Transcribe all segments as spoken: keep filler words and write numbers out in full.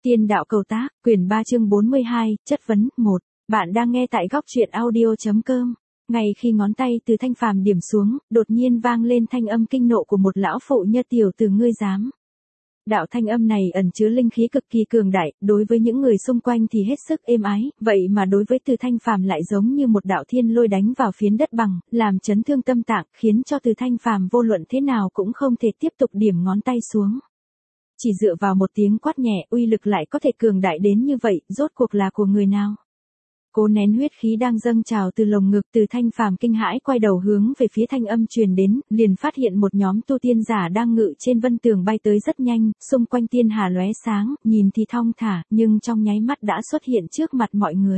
Tiên đạo cầu tác, quyển ba chương bốn mươi hai, chất vấn, một. Bạn đang nghe tại góc truyện audio.com. Ngay khi ngón tay từ Thanh Phàm điểm xuống, đột nhiên vang lên thanh âm kinh nộ của một lão phụ nhơ tiểu từ ngươi dám. Đạo thanh âm này ẩn chứa linh khí cực kỳ cường đại, đối với những người xung quanh thì hết sức êm ái, vậy mà đối với Từ Thanh Phàm lại giống như một đạo thiên lôi đánh vào phiến đất bằng, làm chấn thương tâm tạng, khiến cho Từ Thanh Phàm vô luận thế nào cũng không thể tiếp tục điểm ngón tay xuống. Chỉ dựa vào một tiếng quát nhẹ, uy lực lại có thể cường đại đến như vậy, rốt cuộc là của người nào? Cố nén huyết khí đang dâng trào từ lồng ngực, Từ Thanh Phàm kinh hãi quay đầu hướng về phía thanh âm truyền đến, liền phát hiện một nhóm tu tiên giả đang ngự trên vân tường bay tới rất nhanh, xung quanh tiên hà lóe sáng, nhìn thì thong thả, nhưng trong nháy mắt đã xuất hiện trước mặt mọi người.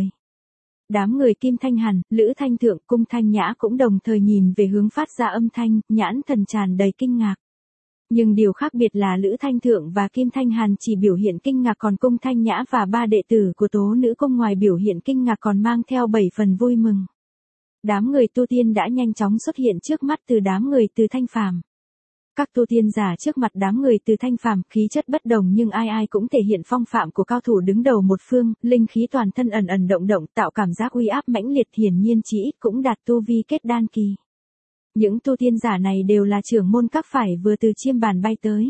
Đám người Kim Thanh Hàn, Lữ Thanh Thượng, Cung Thanh Nhã cũng đồng thời nhìn về hướng phát ra âm thanh, nhãn thần tràn đầy kinh ngạc. Nhưng điều khác biệt là Lữ Thanh Thượng và Kim Thanh Hàn chỉ biểu hiện kinh ngạc, còn Cung Thanh Nhã và ba đệ tử của Tố Nữ Cung ngoài biểu hiện kinh ngạc còn mang theo bảy phần vui mừng. Đám người tu tiên đã nhanh chóng xuất hiện trước mắt từ đám người Từ Thanh Phàm. Các tu tiên giả trước mặt đám người Từ Thanh Phàm khí chất bất đồng nhưng ai ai cũng thể hiện phong phạm của cao thủ đứng đầu một phương, linh khí toàn thân ẩn ẩn động động tạo cảm giác uy áp mãnh liệt, hiển nhiên chí ít cũng đạt tu vi kết đan kỳ. Những tu tiên giả này đều là trưởng môn các phải vừa từ chiêm bàn bay tới.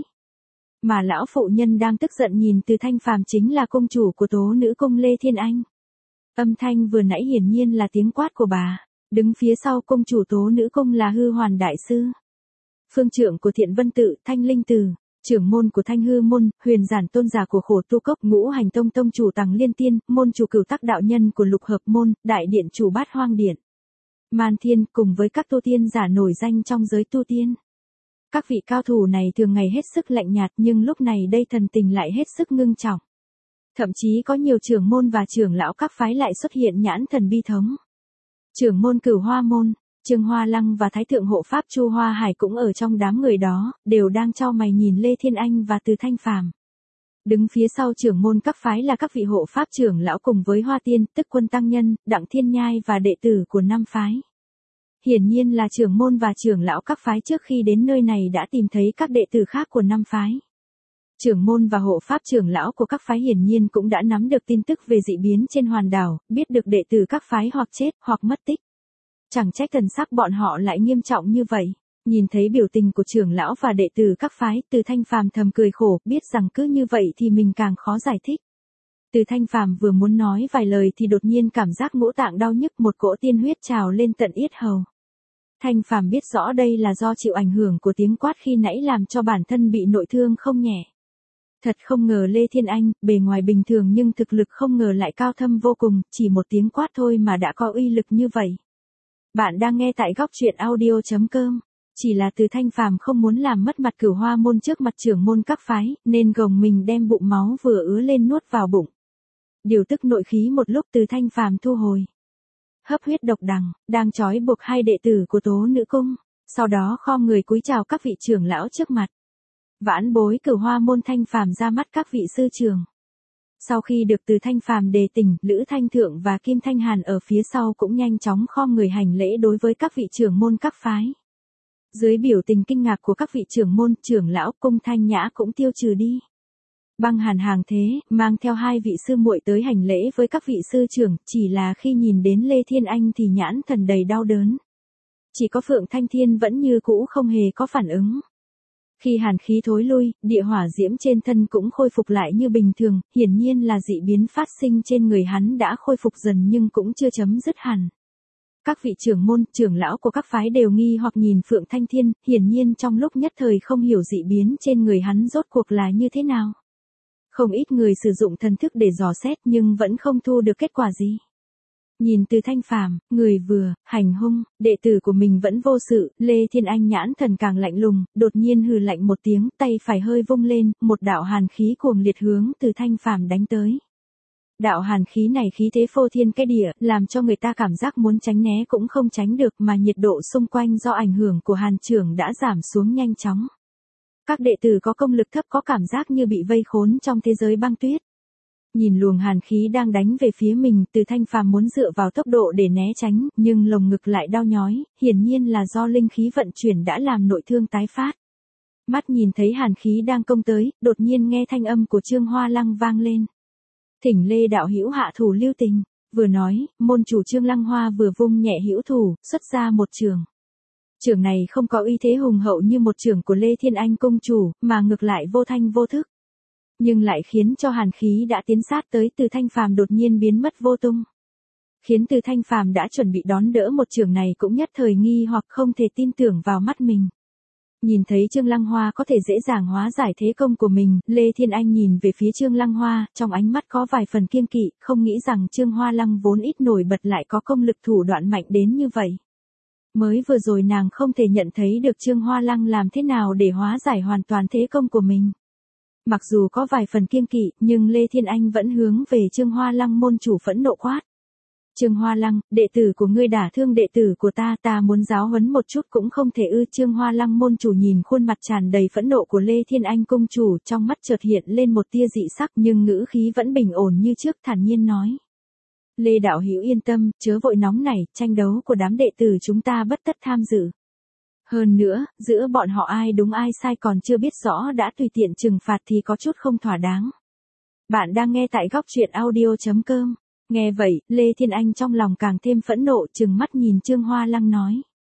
Mà lão phụ nhân đang tức giận nhìn Từ Thanh Phàm chính là cung chủ của Tố Nữ Cung Lê Thiên Anh. Âm thanh vừa nãy hiển nhiên là tiếng quát của bà. Đứng phía sau cung chủ Tố Nữ Cung là Hư Hoàn Đại Sư. Phương trưởng của Thiện Vân Tự, Thanh Linh Tử. Trưởng môn của Thanh Hư Môn, Huyền Giản Tôn giả của Khổ Tu Cốc, Ngũ Hành Tông tông chủ Tằng Liên Tiên, môn chủ Cửu Tắc đạo nhân của Lục Hợp Môn, đại điện chủ Bát Hoang Điện. Man Thiên cùng với các tu tiên giả nổi danh trong giới tu tiên. Các vị cao thủ này thường ngày hết sức lạnh nhạt nhưng lúc này đây thần tình lại hết sức ngưng trọng. Thậm chí có nhiều trưởng môn và trưởng lão các phái lại xuất hiện nhãn thần bi thống. Trưởng môn Cửu Hoa Môn, Trương Hoa Lăng và Thái thượng hộ pháp Chu Hoa Hải cũng ở trong đám người đó, đều đang chau mày nhìn Lê Thiên Anh và Từ Thanh Phàm. Đứng phía sau trưởng môn các phái là các vị hộ pháp trưởng lão cùng với Hoa Tiên, Tức Quân Tăng Nhân, Đặng Thiên Nhai và đệ tử của năm phái. Hiển nhiên là trưởng môn và trưởng lão các phái trước khi đến nơi này đã tìm thấy các đệ tử khác của năm phái. Trưởng môn và hộ pháp trưởng lão của các phái hiển nhiên cũng đã nắm được tin tức về dị biến trên hòn đảo, biết được đệ tử các phái hoặc chết hoặc mất tích. Chẳng trách thần sắc bọn họ lại nghiêm trọng như vậy. Nhìn thấy biểu tình của trưởng lão và đệ tử các phái, Từ Thanh Phàm thầm cười khổ, biết rằng cứ như vậy thì mình càng khó giải thích. Từ Thanh Phàm vừa muốn nói vài lời thì đột nhiên cảm giác ngũ tạng đau nhức, một cỗ tiên huyết trào lên tận yết hầu. Thanh Phàm biết rõ đây là do chịu ảnh hưởng của tiếng quát khi nãy làm cho bản thân bị nội thương không nhẹ. Thật không ngờ Lê Thiên Anh, bề ngoài bình thường nhưng thực lực không ngờ lại cao thâm vô cùng, chỉ một tiếng quát thôi mà đã có uy lực như vậy. Bạn đang nghe tại góc truyện audio.com. Chỉ là Từ Thanh Phàm không muốn làm mất mặt Cửu Hoa Môn trước mặt trưởng môn các phái, nên gồng mình đem bụng máu vừa ứa lên nuốt vào bụng. Điều tức nội khí một lúc Từ Thanh Phàm thu hồi. Hấp huyết độc đằng, đang trói buộc hai đệ tử của Tố Nữ Cung, sau đó khom người cúi chào các vị trưởng lão trước mặt. Vãn bối Cửu Hoa Môn Thanh Phàm ra mắt các vị sư trưởng. Sau khi được Từ Thanh Phàm đề tỉnh, Lữ Thanh Thượng và Kim Thanh Hàn ở phía sau cũng nhanh chóng khom người hành lễ đối với các vị trưởng môn các phái. Dưới biểu tình kinh ngạc của các vị trưởng môn, trưởng lão, Cung Thanh Nhã cũng tiêu trừ đi. Băng Hàn hàng thế, mang theo hai vị sư muội tới hành lễ với các vị sư trưởng, chỉ là khi nhìn đến Lê Thiên Anh thì nhãn thần đầy đau đớn. Chỉ có Phượng Thanh Thiên vẫn như cũ không hề có phản ứng. Khi hàn khí thối lui, địa hỏa diễm trên thân cũng khôi phục lại như bình thường, hiển nhiên là dị biến phát sinh trên người hắn đã khôi phục dần nhưng cũng chưa chấm dứt hẳn. Các vị trưởng môn, trưởng lão của các phái đều nghi hoặc nhìn Phượng Thanh Thiên, hiển nhiên trong lúc nhất thời không hiểu dị biến trên người hắn rốt cuộc là như thế nào. Không ít người sử dụng thần thức để dò xét nhưng vẫn không thu được kết quả gì. Nhìn Từ Thanh Phàm, người vừa hành hung, đệ tử của mình vẫn vô sự, Lê Thiên Anh nhãn thần càng lạnh lùng, đột nhiên hừ lạnh một tiếng, tay phải hơi vung lên, một đạo hàn khí cuồng liệt hướng Từ Thanh Phàm đánh tới. Đạo hàn khí này khí thế phô thiên cái địa, làm cho người ta cảm giác muốn tránh né cũng không tránh được, mà nhiệt độ xung quanh do ảnh hưởng của hàn trưởng đã giảm xuống nhanh chóng. Các đệ tử có công lực thấp có cảm giác như bị vây khốn trong thế giới băng tuyết. Nhìn luồng hàn khí đang đánh về phía mình, Từ Thanh Phàm muốn dựa vào tốc độ để né tránh, nhưng lồng ngực lại đau nhói, hiển nhiên là do linh khí vận chuyển đã làm nội thương tái phát. Mắt nhìn thấy hàn khí đang công tới, đột nhiên nghe thanh âm của Trương Hoa Lăng vang lên. Thỉnh Lê đạo hữu hạ thủ lưu tình, vừa nói, môn chủ Trương Lăng Hoa vừa vung nhẹ hữu thủ, xuất ra một trường. Trường này không có uy thế hùng hậu như một trường của Lê Thiên Anh công chủ, mà ngược lại vô thanh vô thức. Nhưng lại khiến cho hàn khí đã tiến sát tới Từ Thanh Phàm đột nhiên biến mất vô tung. Khiến Từ Thanh Phàm đã chuẩn bị đón đỡ một trường này cũng nhất thời nghi hoặc không thể tin tưởng vào mắt mình. Nhìn thấy Trương Lăng Hoa có thể dễ dàng hóa giải thế công của mình, Lê Thiên Anh nhìn về phía Trương Lăng Hoa, trong ánh mắt có vài phần kiêng kỵ, không nghĩ rằng Trương Hoa Lăng vốn ít nổi bật lại có công lực thủ đoạn mạnh đến như vậy. Mới vừa rồi nàng không thể nhận thấy được Trương Hoa Lăng làm thế nào để hóa giải hoàn toàn thế công của mình. Mặc dù có vài phần kiêng kỵ, nhưng Lê Thiên Anh vẫn hướng về Trương Hoa Lăng môn chủ phẫn nộ quát. Trương Hoa Lăng, đệ tử của ngươi đả thương đệ tử của ta, ta muốn giáo huấn một chút cũng không thể ư. Trương Hoa Lăng môn chủ nhìn khuôn mặt tràn đầy phẫn nộ của Lê Thiên Anh công chủ, trong mắt chợt hiện lên một tia dị sắc nhưng ngữ khí vẫn bình ổn như trước, thản nhiên nói. Lê đạo hữu yên tâm, chớ vội nóng nảy, tranh đấu của đám đệ tử chúng ta bất tất tham dự. Hơn nữa, giữa bọn họ ai đúng ai sai còn chưa biết rõ đã tùy tiện trừng phạt thì có chút không thỏa đáng. Bạn đang nghe tại góc truyện audio chấm com. Nghe vậy, Lê Thiên Anh trong lòng càng thêm phẫn nộ, trừng mắt nhìn Trương Hoa Lăng nói.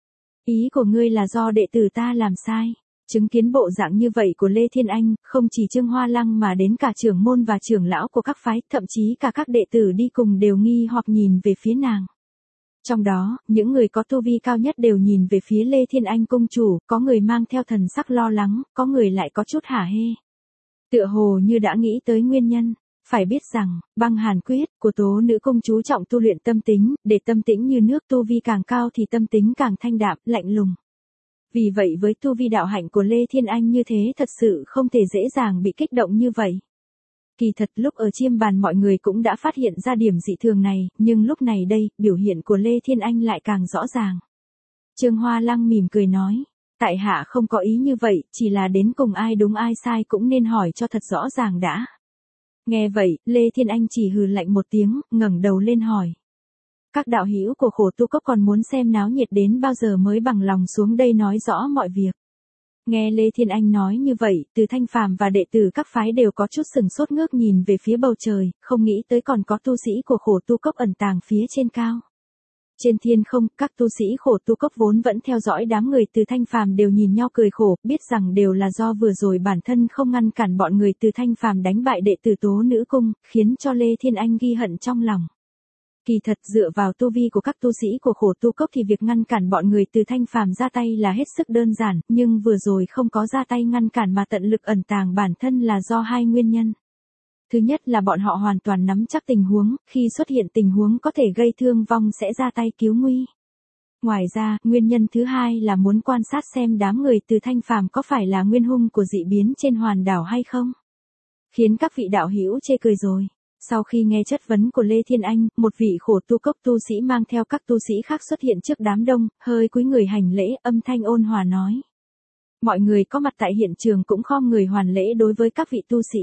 Ý của ngươi là do đệ tử ta làm sai. Chứng kiến bộ dạng như vậy của Lê Thiên Anh, không chỉ Trương Hoa Lăng mà đến cả trưởng môn và trưởng lão của các phái, thậm chí cả các đệ tử đi cùng đều nghi hoặc nhìn về phía nàng. Trong đó, những người có tu vi cao nhất đều nhìn về phía Lê Thiên Anh công chủ, có người mang theo thần sắc lo lắng, có người lại có chút hả hê. Tựa hồ như đã nghĩ tới nguyên nhân. Phải biết rằng, băng hàn quyết của tố nữ công chú trọng tu luyện tâm tính, để tâm tĩnh như nước, tu vi càng cao thì tâm tính càng thanh đạm, lạnh lùng. Vì vậy với tu vi đạo hạnh của Lê Thiên Anh như thế thật sự không thể dễ dàng bị kích động như vậy. Kỳ thật lúc ở chiêm bàn mọi người cũng đã phát hiện ra điểm dị thường này, nhưng lúc này đây, biểu hiện của Lê Thiên Anh lại càng rõ ràng. Trương Hoa Lăng mỉm cười nói, tại hạ không có ý như vậy, chỉ là đến cùng ai đúng ai sai cũng nên hỏi cho thật rõ ràng đã. Nghe vậy, Lê Thiên Anh chỉ hừ lạnh một tiếng, ngẩng đầu lên hỏi. Các đạo hữu của Khổ Tu Cốc còn muốn xem náo nhiệt đến bao giờ mới bằng lòng xuống đây nói rõ mọi việc. Nghe Lê Thiên Anh nói như vậy, Từ Thanh Phàm và đệ tử các phái đều có chút sừng sốt ngước nhìn về phía bầu trời, không nghĩ tới còn có tu sĩ của Khổ Tu Cốc ẩn tàng phía trên cao. Trên thiên không, các tu sĩ Khổ Tu Cốc vốn vẫn theo dõi đám người Từ Thanh Phàm đều nhìn nhau cười khổ, biết rằng đều là do vừa rồi bản thân không ngăn cản bọn người Từ Thanh Phàm đánh bại đệ tử tố nữ cung, khiến cho Lê Thiên Anh ghi hận trong lòng. Kỳ thật dựa vào tu vi của các tu sĩ của Khổ Tu Cốc thì việc ngăn cản bọn người Từ Thanh Phàm ra tay là hết sức đơn giản, nhưng vừa rồi không có ra tay ngăn cản mà tận lực ẩn tàng bản thân là do hai nguyên nhân. Thứ nhất là bọn họ hoàn toàn nắm chắc tình huống, khi xuất hiện tình huống có thể gây thương vong sẽ ra tay cứu nguy. Ngoài ra, nguyên nhân thứ hai là muốn quan sát xem đám người Từ Thanh Phàm có phải là nguyên hung của dị biến trên hoàn đảo hay không. Khiến các vị đạo hữu chê cười rồi. Sau khi nghe chất vấn của Lê Thiên Anh, một vị Khổ Tu Cốc tu sĩ mang theo các tu sĩ khác xuất hiện trước đám đông, hơi cúi người hành lễ, âm thanh ôn hòa nói. Mọi người có mặt tại hiện trường cũng khom người hoàn lễ đối với các vị tu sĩ.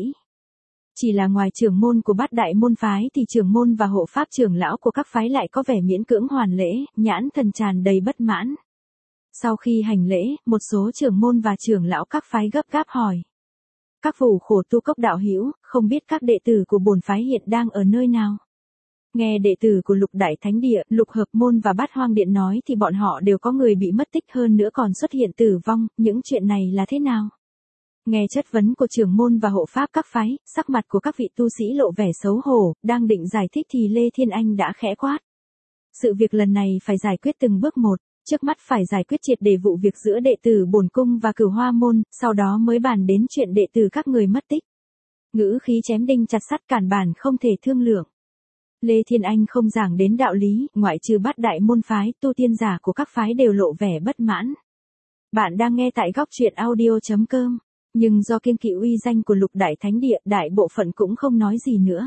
Chỉ là ngoài trưởng môn của bát đại môn phái thì trưởng môn và hộ pháp trưởng lão của các phái lại có vẻ miễn cưỡng hoàn lễ, nhãn thần tràn đầy bất mãn. Sau khi hành lễ, một số trưởng môn và trưởng lão các phái gấp gáp hỏi. Các vụ Khổ Tu Cốc đạo hữu, không biết các đệ tử của bổn phái hiện đang ở nơi nào? Nghe đệ tử của Lục Đại Thánh Địa, Lục Hợp Môn và Bát Hoang Điện nói thì bọn họ đều có người bị mất tích, hơn nữa còn xuất hiện tử vong, những chuyện này là thế nào? Nghe chất vấn của trưởng môn và hộ pháp các phái, sắc mặt của các vị tu sĩ lộ vẻ xấu hổ, đang định giải thích thì Lê Thiên Anh đã khẽ quát. Sự việc lần này phải giải quyết từng bước một, trước mắt phải giải quyết triệt để vụ việc giữa đệ tử Bổn Cung và Cửu Hoa Môn, sau đó mới bàn đến chuyện đệ tử các người mất tích. Ngữ khí chém đinh chặt sắt, cản bản không thể thương lượng. Lê Thiên Anh không giảng đến đạo lý, ngoại trừ bát đại môn phái, tu tiên giả của các phái đều lộ vẻ bất mãn. Bạn đang nghe tại góc truyện audio chấm com. Nhưng do kiêng kỵ uy danh của Lục Đại Thánh Địa, đại bộ phận cũng không nói gì nữa.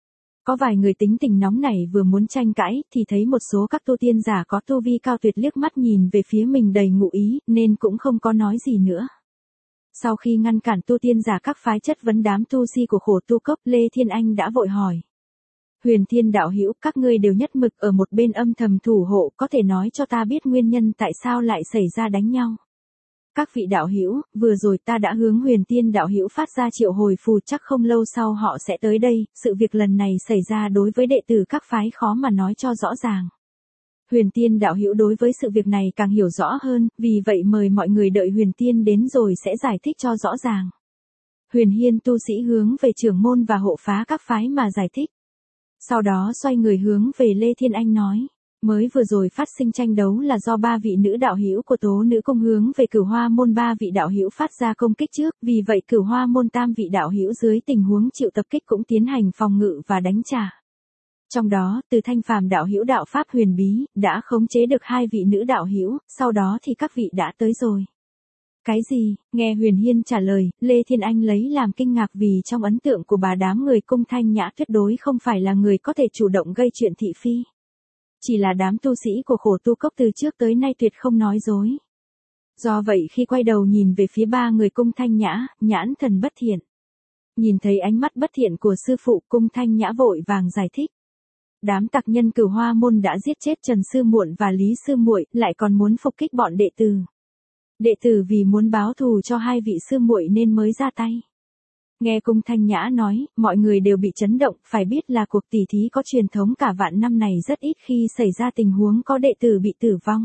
Có vài người tính tình nóng này vừa muốn tranh cãi, thì thấy một số các tu tiên giả có tu vi cao tuyệt liếc mắt nhìn về phía mình đầy ngụ ý, nên cũng không có nói gì nữa. Sau khi ngăn cản tu tiên giả các phái chất vấn đám tu si của Khổ Tu Cốc, Lê Thiên Anh đã vội hỏi. Huyền Thiên đạo hữu, các ngươi đều nhất mực ở một bên âm thầm thủ hộ, có thể nói cho ta biết nguyên nhân tại sao lại xảy ra đánh nhau. các vị đạo hữu, vừa rồi ta đã hướng Huyền Tiên đạo hữu phát ra triệu hồi phù, chắc không lâu sau họ sẽ tới đây, sự việc lần này xảy ra đối với đệ tử các phái khó mà nói cho rõ ràng. Huyền Tiên đạo hữu đối với sự việc này càng hiểu rõ hơn, vì vậy mời mọi người đợi Huyền Tiên đến rồi sẽ giải thích cho rõ ràng. Huyền Hiên tu sĩ hướng về trưởng môn và hộ phá các phái mà giải thích. Sau đó xoay người hướng về Lê Thiên Anh nói. Mới vừa rồi phát sinh tranh đấu là do ba vị nữ đạo hữu của Tố Nữ Cung hướng về Cửu Hoa môn ba vị đạo hữu phát ra công kích trước, vì vậy Cửu Hoa môn tam vị đạo hữu dưới tình huống chịu tập kích cũng tiến hành phòng ngự và đánh trả. Trong đó, Từ Thanh Phàm đạo hữu đạo pháp huyền bí đã khống chế được hai vị nữ đạo hữu, sau đó thì các vị đã tới rồi. Cái gì? Nghe Huyền Hiên trả lời, Lê Thiên Anh lấy làm kinh ngạc vì trong ấn tượng của bà đám người Cung Thanh Nhã tuyệt đối không phải là người có thể chủ động gây chuyện thị phi. Chỉ là đám tu sĩ của Khổ Tu Cốc từ trước tới nay tuyệt không nói dối. Do vậy khi quay đầu nhìn về phía ba người Cung Thanh Nhã, nhãn thần bất thiện. Nhìn thấy ánh mắt bất thiện của sư phụ, Cung Thanh Nhã vội vàng giải thích. Đám tặc nhân Cửu Hoa môn đã giết chết Trần Sư Muộn và Lý Sư Muội, lại còn muốn phục kích bọn đệ tử. Đệ tử vì muốn báo thù cho hai vị sư muội nên mới ra tay. Nghe Cung Thanh Nhã nói, mọi người đều bị chấn động, phải biết là cuộc tỉ thí có truyền thống cả vạn năm này rất ít khi xảy ra tình huống có đệ tử bị tử vong.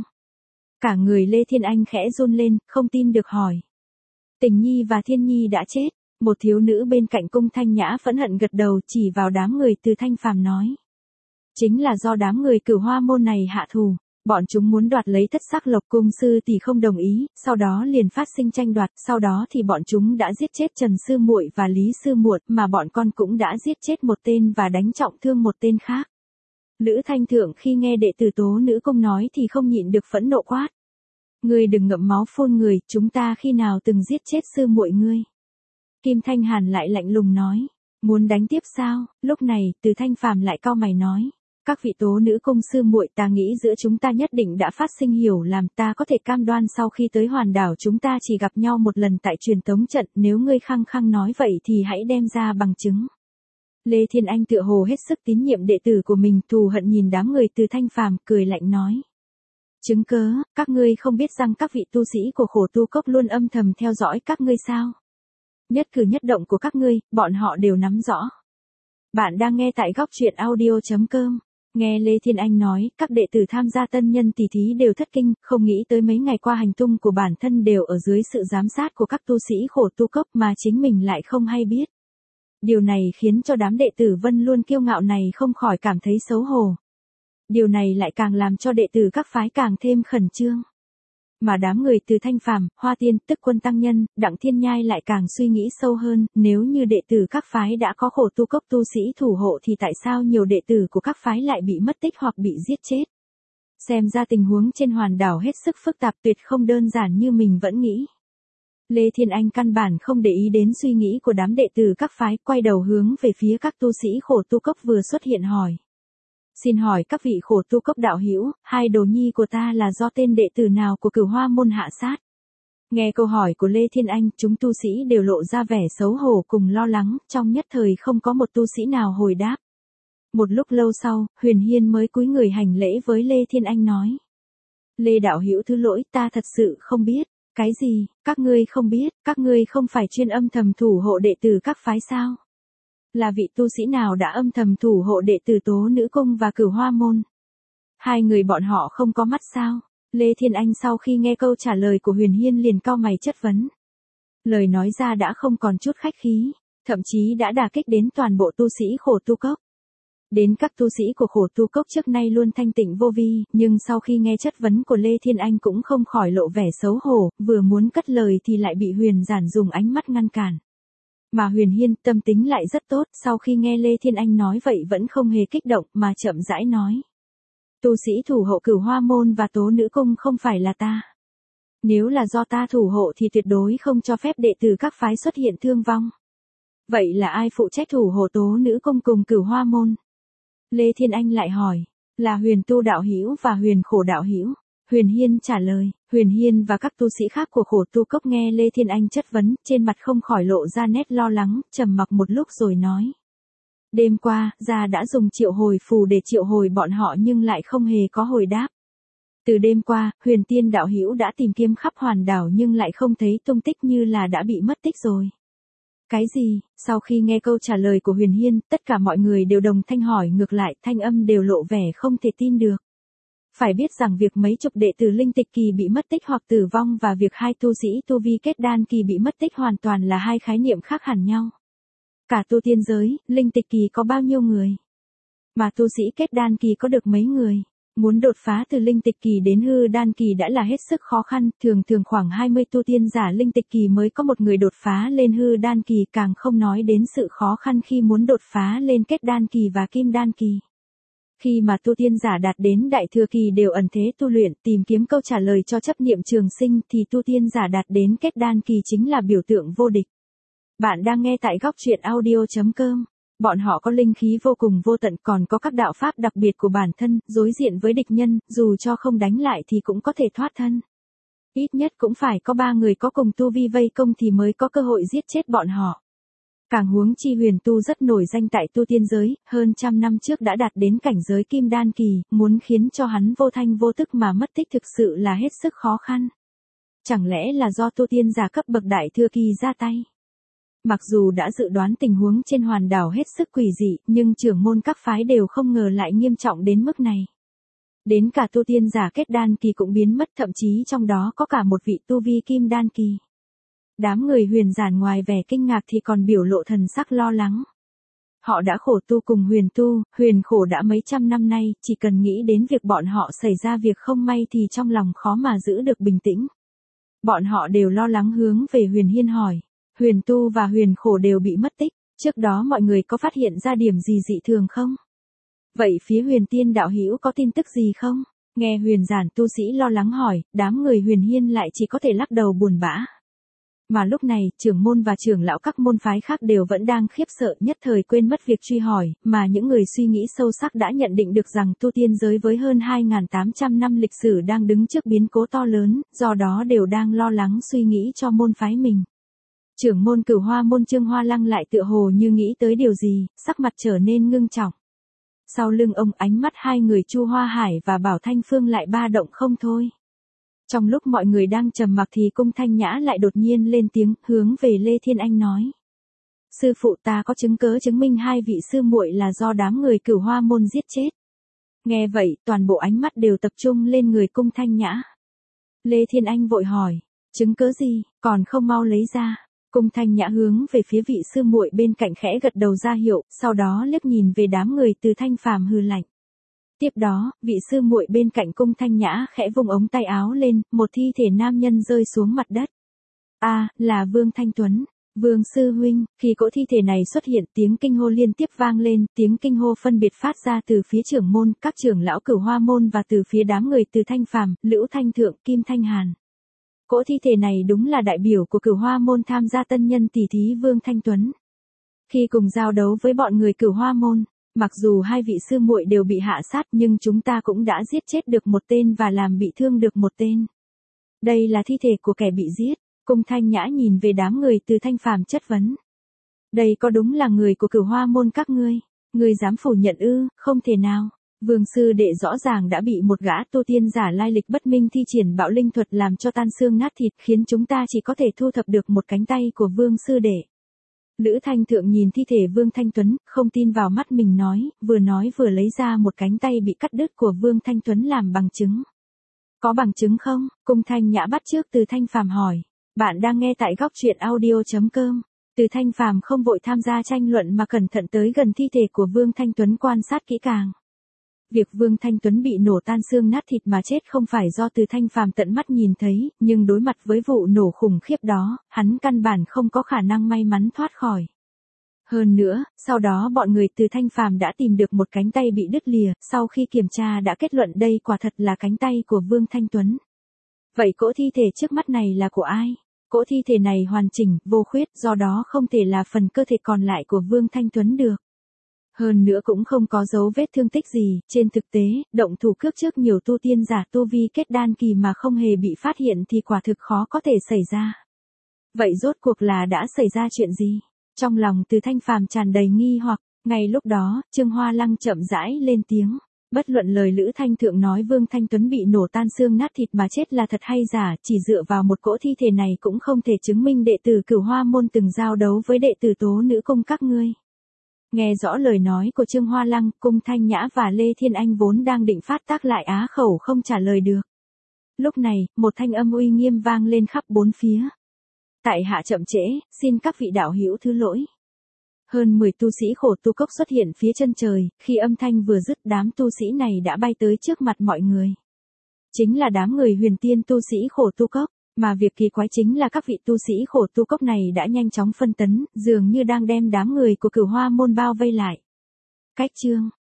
Cả người Lê Thiên Anh khẽ run lên, không tin được hỏi. Tình Nhi và Thiên Nhi đã chết, một thiếu nữ bên cạnh Cung Thanh Nhã phẫn hận gật đầu chỉ vào đám người Từ Thanh Phàm nói. Chính là do đám người Cửu Hoa môn này hạ thù. Bọn chúng muốn đoạt lấy Thất Sắc Lộc Cung sư thì không đồng ý, sau đó liền phát sinh tranh đoạt, sau đó thì bọn chúng đã giết chết Trần Sư Muội và Lý Sư Muộn, mà bọn con cũng đã giết chết một tên và đánh trọng thương một tên khác. Lữ Thanh Thượng khi nghe đệ tử Tố Nữ Cung nói thì không nhịn được phẫn nộ quát. Ngươi đừng ngậm máu phun người, chúng ta khi nào từng giết chết sư muội ngươi. Kim Thanh Hàn lại lạnh lùng nói, muốn đánh tiếp sao? Lúc này, Từ Thanh Phàm lại cau mày nói. Các vị Tố Nữ Cung sư muội, ta nghĩ giữa chúng ta nhất định đã phát sinh hiểu lầm, ta có thể cam đoan sau khi tới Hoàn Đảo chúng ta chỉ gặp nhau một lần tại truyền tống trận, nếu ngươi khăng khăng nói vậy thì hãy đem ra bằng chứng. Lê Thiên Anh tựa hồ hết sức tín nhiệm đệ tử của mình, thù hận nhìn đám người Từ Thanh Phàm, cười lạnh nói. Chứng cớ, các ngươi không biết rằng các vị tu sĩ của Khổ Tu Cốc luôn âm thầm theo dõi các ngươi sao? Nhất cử nhất động của các ngươi, bọn họ đều nắm rõ. Bạn đang nghe tại góc truyện audio chấm com. Nghe Lê Thiên Anh nói, các đệ tử tham gia tân nhân tỷ thí đều thất kinh, không nghĩ tới mấy ngày qua hành tung của bản thân đều ở dưới sự giám sát của các tu sĩ Khổ Tu Cốc mà chính mình lại không hay biết. Điều này khiến cho đám đệ tử Vân luôn kiêu ngạo này không khỏi cảm thấy xấu hổ. Điều này lại càng làm cho đệ tử các phái càng thêm khẩn trương. Mà đám người Từ Thanh Phàm, Hoa Tiên, Tức Quân Tăng Nhân, Đặng Thiên Nhai lại càng suy nghĩ sâu hơn, nếu như đệ tử các phái đã có Khổ Tu Cốc tu sĩ thủ hộ thì tại sao nhiều đệ tử của các phái lại bị mất tích hoặc bị giết chết? Xem ra tình huống trên Hoàn Đảo hết sức phức tạp, tuyệt không đơn giản như mình vẫn nghĩ. Lê Thiên Anh căn bản không để ý đến suy nghĩ của đám đệ tử các phái, quay đầu hướng về phía các tu sĩ Khổ Tu Cốc vừa xuất hiện hỏi. Xin hỏi các vị Khổ Tu Cốc đạo hữu, hai đồ nhi của ta là do tên đệ tử nào của Cửu Hoa môn hạ sát? Nghe câu hỏi của Lê Thiên Anh, chúng tu sĩ đều lộ ra vẻ xấu hổ cùng lo lắng, trong nhất thời không có một tu sĩ nào hồi đáp. Một lúc lâu sau, Huyền Hiên mới cúi người hành lễ với Lê Thiên Anh nói. Lê đạo hữu thứ lỗi, ta thật sự không biết. Cái gì, các ngươi không biết, các ngươi không phải chuyên âm thầm thủ hộ đệ tử các phái sao? Là vị tu sĩ nào đã âm thầm thủ hộ đệ tử Tố Nữ Cung và Cửu Hoa môn? Hai người bọn họ không có mắt sao? Lê Thiên Anh sau khi nghe câu trả lời của Huyền Hiên liền cau mày chất vấn. Lời nói ra đã không còn chút khách khí, thậm chí đã đả kích đến toàn bộ tu sĩ Khổ Tu Cốc. Đến các tu sĩ của Khổ Tu Cốc trước nay luôn thanh tịnh vô vi, nhưng sau khi nghe chất vấn của Lê Thiên Anh cũng không khỏi lộ vẻ xấu hổ, vừa muốn cất lời thì lại bị Huyền Giản dùng ánh mắt ngăn cản. Mà Huyền Hiên tâm tính lại rất tốt, sau khi nghe Lê Thiên Anh nói vậy vẫn không hề kích động mà chậm rãi nói. Tu sĩ thủ hộ Cửu Hoa môn và Tố Nữ Cung không phải là ta. Nếu là do ta thủ hộ thì tuyệt đối không cho phép đệ tử các phái xuất hiện thương vong. Vậy là ai phụ trách thủ hộ Tố Nữ Cung cùng Cửu Hoa môn? Lê Thiên Anh lại hỏi, là Huyền Tu đạo hữu và Huyền Khổ đạo hữu. Huyền Hiên trả lời, Huyền Hiên và các tu sĩ khác của Khổ Tu Cốc nghe Lê Thiên Anh chất vấn, trên mặt không khỏi lộ ra nét lo lắng, trầm mặc một lúc rồi nói. Đêm qua, gia đã dùng triệu hồi phù để triệu hồi bọn họ nhưng lại không hề có hồi đáp. Từ đêm qua, Huyền Tiên đạo hữu đã tìm kiếm khắp hoàn đảo nhưng lại không thấy tung tích, như là đã bị mất tích rồi. Cái gì? Sau khi nghe câu trả lời của Huyền Hiên, tất cả mọi người đều đồng thanh hỏi ngược lại, thanh âm đều lộ vẻ không thể tin được. Phải biết rằng việc mấy chục đệ tử linh tịch kỳ bị mất tích hoặc tử vong và việc hai tu sĩ tu vi kết đan kỳ bị mất tích hoàn toàn là hai khái niệm khác hẳn nhau. Cả tu tiên giới, linh tịch kỳ có bao nhiêu người? Mà tu sĩ kết đan kỳ có được mấy người? Muốn đột phá từ linh tịch kỳ đến hư đan kỳ đã là hết sức khó khăn, thường thường khoảng hai mươi tu tiên giả linh tịch kỳ mới có một người đột phá lên hư đan kỳ, càng không nói đến sự khó khăn khi muốn đột phá lên kết đan kỳ và kim đan kỳ. Khi mà tu tiên giả đạt đến đại thừa kỳ đều ẩn thế tu luyện, tìm kiếm câu trả lời cho chấp niệm trường sinh, thì tu tiên giả đạt đến kết đan kỳ chính là biểu tượng vô địch. Bạn đang nghe tại góc truyện audio chấm com. Bọn họ có linh khí vô cùng vô tận, còn có các đạo pháp đặc biệt của bản thân, đối diện với địch nhân, dù cho không đánh lại thì cũng có thể thoát thân. Ít nhất cũng phải có ba người có cùng tu vi vây công thì mới có cơ hội giết chết bọn họ. Càng huống chi Huyền Tu rất nổi danh tại tu tiên giới, hơn trăm năm trước đã đạt đến cảnh giới kim đan kỳ, muốn khiến cho hắn vô thanh vô tức mà mất tích thực sự là hết sức khó khăn. Chẳng lẽ là do tu tiên giả cấp bậc đại thừa kỳ ra tay? Mặc dù đã dự đoán tình huống trên hoàn đảo hết sức quỷ dị, nhưng trưởng môn các phái đều không ngờ lại nghiêm trọng đến mức này. Đến cả tu tiên giả kết đan kỳ cũng biến mất, thậm chí trong đó có cả một vị tu vi kim đan kỳ. Đám người Huyền Giản ngoài vẻ kinh ngạc thì còn biểu lộ thần sắc lo lắng. Họ đã khổ tu cùng Huyền Tu, Huyền khổ đã mấy trăm năm nay, chỉ cần nghĩ đến việc bọn họ xảy ra việc không may thì trong lòng khó mà giữ được bình tĩnh. Bọn họ đều lo lắng hướng về Huyền Hiên hỏi. Huyền Tu và Huyền khổ đều bị mất tích, trước đó mọi người có phát hiện ra điểm gì dị thường không? Vậy phía Huyền Tiên đạo hữu có tin tức gì không? Nghe Huyền Giản tu sĩ lo lắng hỏi, đám người Huyền Hiên lại chỉ có thể lắc đầu buồn bã. Mà lúc này, trưởng môn và trưởng lão các môn phái khác đều vẫn đang khiếp sợ, nhất thời quên mất việc truy hỏi, mà những người suy nghĩ sâu sắc đã nhận định được rằng tu tiên giới với hơn hai nghìn tám trăm năm lịch sử đang đứng trước biến cố to lớn, do đó đều đang lo lắng suy nghĩ cho môn phái mình. Trưởng môn Cửu Hoa môn Trương Hoa Lăng lại tựa hồ như nghĩ tới điều gì, sắc mặt trở nên ngưng trọng. Sau lưng ông, ánh mắt hai người Chu Hoa Hải và Bảo Thanh Phương lại ba động không thôi. Trong lúc mọi người đang trầm mặc thì Cung Thanh Nhã lại đột nhiên lên tiếng, hướng về Lê Thiên Anh nói. Sư phụ, ta có chứng cớ chứng minh hai vị sư muội là do đám người Cửu Hoa môn giết chết. Nghe vậy, toàn bộ ánh mắt đều tập trung lên người Cung Thanh Nhã. Lê Thiên Anh vội hỏi, chứng cớ gì, còn không mau lấy ra. Cung Thanh Nhã hướng về phía vị sư muội bên cạnh khẽ gật đầu ra hiệu, sau đó liếc nhìn về đám người Từ Thanh Phàm hừ lạnh. Tiếp đó, vị sư muội bên cạnh Cung Thanh Nhã khẽ vung ống tay áo lên, một thi thể nam nhân rơi xuống mặt đất. A, à, là Vương Thanh Tuấn. Vương sư huynh. Khi cỗ thi thể này xuất hiện, tiếng kinh hô liên tiếp vang lên, tiếng kinh hô phân biệt phát ra từ phía trưởng môn, các trưởng lão Cửu Hoa môn và từ phía đám người Từ Thanh Phàm, Lữ Thanh Thượng, Kim Thanh Hàn. Cỗ thi thể này đúng là đại biểu của Cửu Hoa môn tham gia tân nhân tỷ thí Vương Thanh Tuấn. Khi cùng giao đấu với bọn người Cửu Hoa môn, mặc dù hai vị sư muội đều bị hạ sát nhưng chúng ta cũng đã giết chết được một tên và làm bị thương được một tên. Đây là thi thể của kẻ bị giết. Cung Thanh Nhã nhìn về đám người Từ Thanh Phàm chất vấn. Đây có đúng là người của Cửu Hoa môn các ngươi? Ngươi dám phủ nhận ư? Không thể nào. Vương sư đệ rõ ràng đã bị một gã tu tiên giả lai lịch bất minh thi triển bạo linh thuật làm cho tan xương nát thịt, khiến chúng ta chỉ có thể thu thập được một cánh tay của Vương sư đệ. Lữ Thanh Thượng nhìn thi thể Vương Thanh Tuấn, không tin vào mắt mình nói, vừa nói vừa lấy ra một cánh tay bị cắt đứt của Vương Thanh Tuấn làm bằng chứng. Có bằng chứng không? Cung Thanh Nhã bắt chước Từ Thanh Phàm hỏi. Bạn đang nghe tại góc truyện audio chấm com. Từ Thanh Phàm không vội tham gia tranh luận mà cẩn thận tới gần thi thể của Vương Thanh Tuấn quan sát kỹ càng. Việc Vương Thanh Tuấn bị nổ tan xương nát thịt mà chết không phải do Từ Thanh Phàm tận mắt nhìn thấy, nhưng đối mặt với vụ nổ khủng khiếp đó, hắn căn bản không có khả năng may mắn thoát khỏi. Hơn nữa, sau đó bọn người Từ Thanh Phàm đã tìm được một cánh tay bị đứt lìa, sau khi kiểm tra đã kết luận đây quả thật là cánh tay của Vương Thanh Tuấn. Vậy cỗ thi thể trước mắt này là của ai? Cỗ thi thể này hoàn chỉnh, vô khuyết, do đó không thể là phần cơ thể còn lại của Vương Thanh Tuấn được. Hơn nữa cũng không có dấu vết thương tích gì, trên thực tế, động thủ cướp trước nhiều tu tiên giả tu vi kết đan kỳ mà không hề bị phát hiện thì quả thực khó có thể xảy ra. Vậy rốt cuộc là đã xảy ra chuyện gì? Trong lòng Từ Thanh Phàm tràn đầy nghi hoặc, ngay lúc đó, Trương Hoa Lăng chậm rãi lên tiếng. Bất luận lời Lữ Thanh Thượng nói Vương Thanh Tuấn bị nổ tan xương nát thịt mà chết là thật hay giả, chỉ dựa vào một cỗ thi thể này cũng không thể chứng minh đệ tử Cửu Hoa môn từng giao đấu với đệ tử Tố Nữ cung các ngươi. Nghe rõ lời nói của Trương Hoa Lăng, Cung Thanh Nhã và Lê Thiên Anh vốn đang định phát tác lại á khẩu không trả lời được. Lúc này, một thanh âm uy nghiêm vang lên khắp bốn phía. Tại hạ chậm trễ, xin các vị đạo hữu thứ lỗi. Hơn mười tu sĩ khổ tu cốc xuất hiện phía chân trời, khi âm thanh vừa dứt đám tu sĩ này đã bay tới trước mặt mọi người. Chính là đám người huyền tiên tu sĩ khổ tu cốc, mà việc kỳ quái chính là các vị tu sĩ khổ tu cốc này đã nhanh chóng phân tấn, dường như đang đem đám người của Cửu Hoa môn bao vây lại. Cách chương